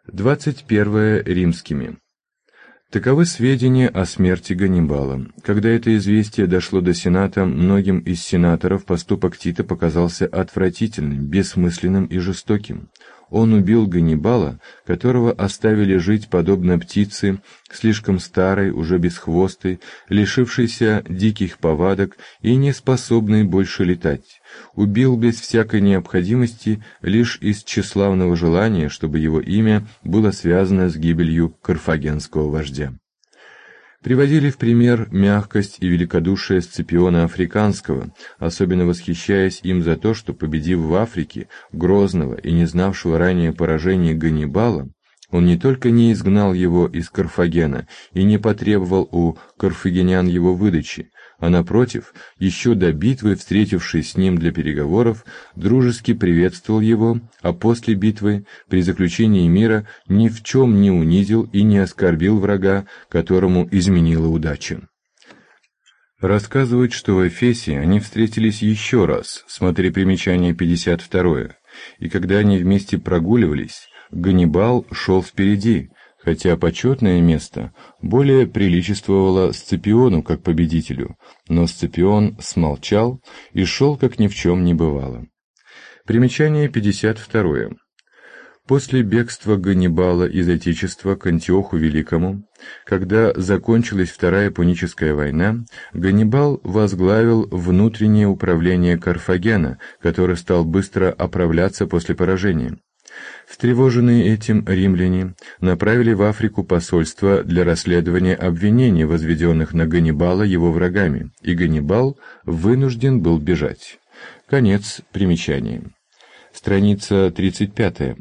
21 римскими. Таковы сведения о смерти Ганнибала. Когда это известие дошло до Сената, многим из сенаторов поступок Тита показался отвратительным, бессмысленным и жестоким. Он убил Ганнибала, которого оставили жить подобно птице, слишком старой, уже бесхвостой, лишившейся диких повадок и не способной больше летать. Убил без всякой необходимости, лишь из тщеславного желания, чтобы его имя было связано с гибелью карфагенского вождя. Приводили в пример мягкость и великодушие Сципиона Африканского, особенно восхищаясь им за то, что, победив в Африке грозного и не знавшего ранее поражения Ганнибала, он не только не изгнал его из Карфагена и не потребовал у карфагенян его выдачи, а напротив, еще до битвы, встретившись с ним для переговоров, дружески приветствовал его, а после битвы, при заключении мира, ни в чем не унизил и не оскорбил врага, которому изменила удача. Рассказывают, что в Эфесе они встретились еще раз, смотри примечание 52, и когда они вместе прогуливались, Ганнибал шел впереди, хотя почетное место более приличествовало Сципиону как победителю, но Сципион смолчал и шел, как ни в чем не бывало. Примечание 52. После бегства Ганнибала из Отечества к Антиоху Великому, когда закончилась Вторая Пуническая война, Ганнибал возглавил внутреннее управление Карфагена, который стал быстро оправляться после поражения. Встревоженные этим римляне направили в Африку посольство для расследования обвинений, возведенных на Ганнибала его врагами, и Ганнибал вынужден был бежать. Конец примечания. Страница 35.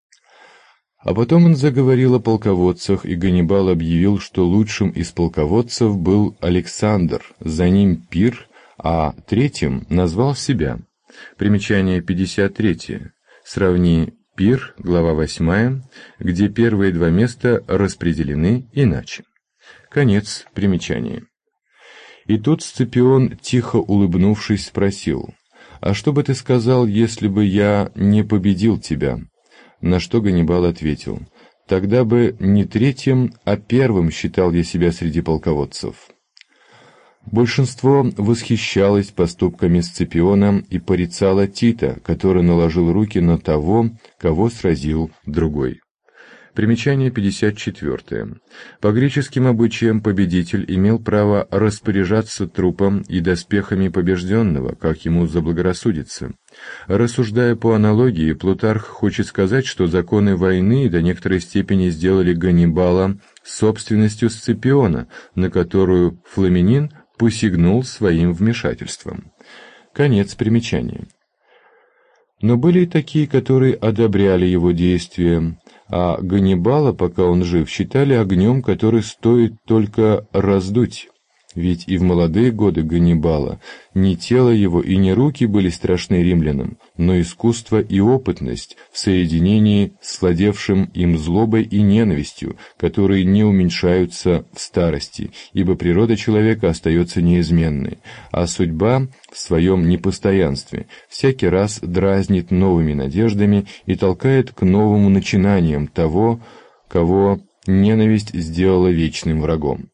А потом он заговорил о полководцах, и Ганнибал объявил, что лучшим из полководцев был Александр, за ним Пир, а третьим назвал себя. Примечание 53. Сравни Пир, глава 8, где первые два места распределены иначе. Конец примечания. И тут Сципион, тихо улыбнувшись, спросил: «А что бы ты сказал, если бы я не победил тебя?» На что Ганнибал ответил: «Тогда бы не третьим, а первым считал я себя среди полководцев». Большинство восхищалось поступками Сципиона и порицало Тита, который наложил руки на того, кого сразил другой. Примечание 54. По греческим обычаям победитель имел право распоряжаться трупом и доспехами побежденного, как ему заблагорассудится. Рассуждая по аналогии, Плутарх хочет сказать, что законы войны до некоторой степени сделали Ганнибала собственностью Сципиона, на которую Фламинин посягнул своим вмешательством. Конец примечания. Но были и такие, которые одобряли его действия, а Ганнибала, пока он жив, считали огнем, который стоит только раздуть. Ведь и в молодые годы Ганнибала не тело его и не руки были страшны римлянам, но искусство и опытность в соединении с владевшим им злобой и ненавистью, которые не уменьшаются в старости, ибо природа человека остается неизменной, а судьба в своем непостоянстве всякий раз дразнит новыми надеждами и толкает к новым начинаниям того, кого ненависть сделала вечным врагом.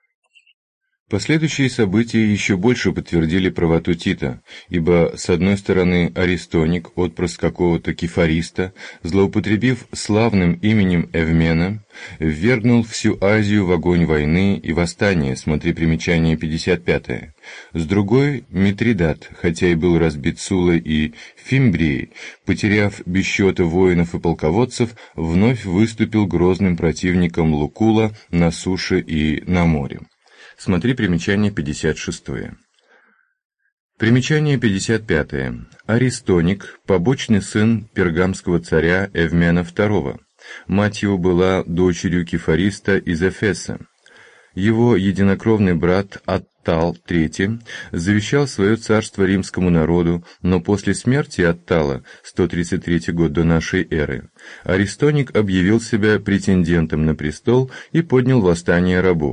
Последующие события еще больше подтвердили правоту Тита, ибо, с одной стороны, Аристоник, отпрыск какого-то кефариста, злоупотребив славным именем Эвмена, ввергнул всю Азию в огонь войны и восстания, смотри примечание 55. С другой, Митридат, хотя и был разбит Сулой и Фимбрией, потеряв без счета воинов и полководцев, вновь выступил грозным противником Лукула на суше и на море. Смотри примечание 56. Примечание 55. Аристоник, побочный сын пергамского царя Эвмена II. Мать его была дочерью кефариста из Эфеса. Его единокровный брат Аттал III завещал свое царство римскому народу, но после смерти Аттала, 133 год до нашей эры, Аристоник объявил себя претендентом на престол и поднял восстание рабов.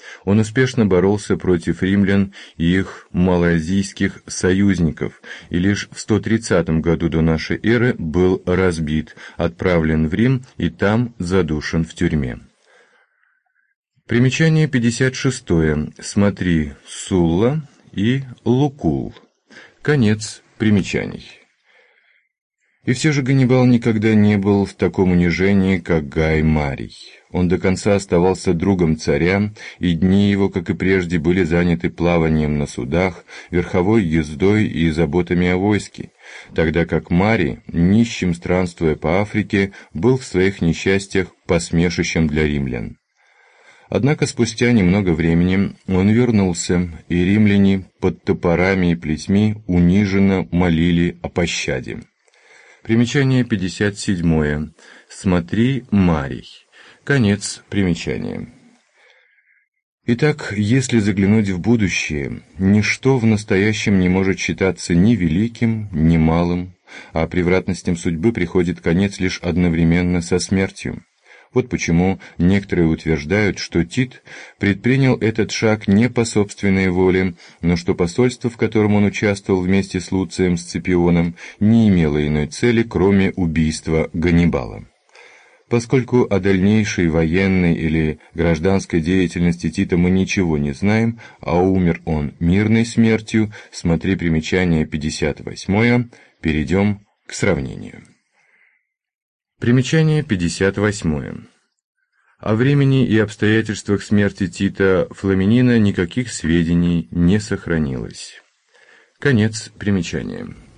Он успешно боролся против римлян и их малоазийских союзников, и лишь в 130 году до нашей эры был разбит, отправлен в Рим и там задушен в тюрьме. Примечание 56. Смотри Сулла и Лукул. Конец примечаний. И все же Ганнибал никогда не был в таком унижении, как Гай Марий. Он до конца оставался другом царя, и дни его, как и прежде, были заняты плаванием на судах, верховой ездой и заботами о войске, тогда как Марий, нищим странствуя по Африке, был в своих несчастьях посмешищем для римлян. Однако спустя немного времени он вернулся, и римляне под топорами и плетьми униженно молили о пощаде. Примечание 57. Смотри Марий. Конец примечания. Итак, если заглянуть в будущее, ничто в настоящем не может считаться ни великим, ни малым, а превратностям судьбы приходит конец лишь одновременно со смертью. Вот почему некоторые утверждают, что Тит предпринял этот шаг не по собственной воле, но что посольство, в котором он участвовал вместе с Луцием Сципионом, не имело иной цели, кроме убийства Ганнибала. Поскольку о дальнейшей военной или гражданской деятельности Тита мы ничего не знаем, а умер он мирной смертью, смотри примечание 58, перейдем к сравнению. Примечание 58. О времени и обстоятельствах смерти Тита Фламинина никаких сведений не сохранилось. Конец примечания.